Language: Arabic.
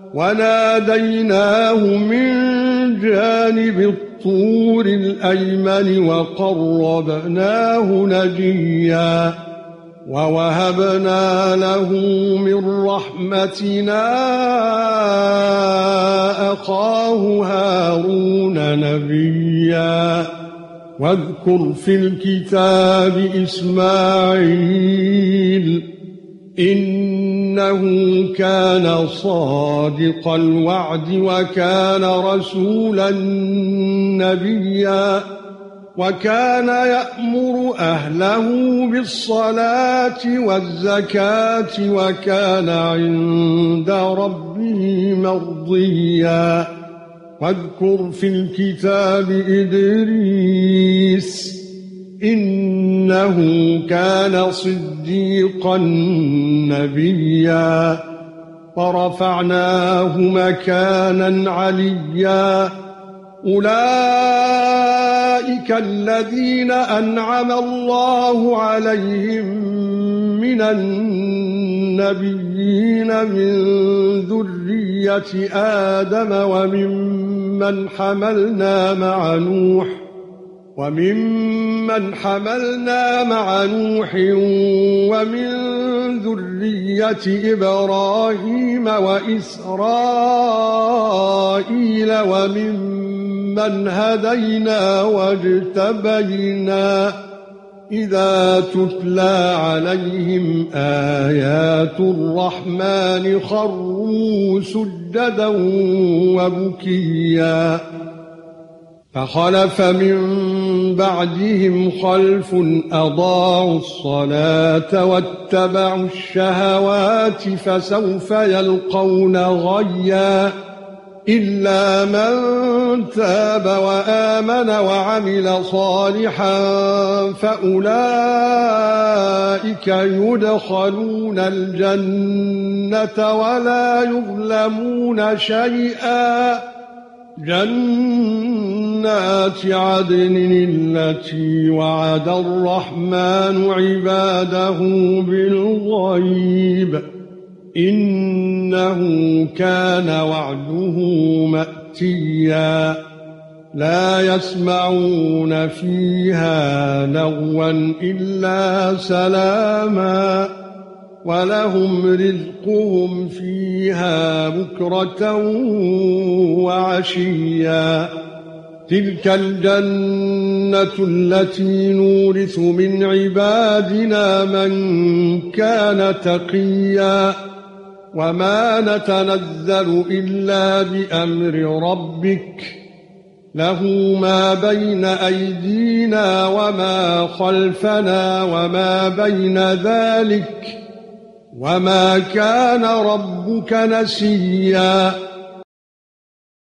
وناديناه من جانب الطور الأيمن وقربناه نجيا ووهبنا له من رحمتنا أخاه هارون نبيا واذكر في الكتاب إسماعيل إنه كان صادق الوعد وكان رسولا نبيا وكان يأمر أهله بالصلاة والزكاة وكان عند ربه مرضيا واذكر في الكتاب إدريس إنه كان صديقا نبيا ورفعناه مكانا عليا أولئك الذين أنعم الله عليهم من النبيين من ذرية آدم وممن حملنا مع نوح ومن ذرية إبراهيم وإسرائيل وممن هدينا واجتبينا إذا تتلى عليهم آيات الرحمن خروا سجدا وبكيا فخلف من بعدهم خلف أضاعوا الصلاة واتبعوا الشهوات فسوف يلقون غيا إلا من تاب وآمن وعمل صالحا فأولئك يدخلون الجنة ولا يظلمون شيئا جنات عدن التي وعد الرحمن عباده بالغيب إنه كان وعده مأتيا لا يسمعون فيها لغوا إلا سلاما ولهم رزقهم فيها بكرة وعشيا تلك الجنة التي نورث من عبادنا من كان تقيا وما نتنزل إلا بأمر ربك له ما بين أيدينا وما خلفنا وما بين ذلك وما كان ربك نسيا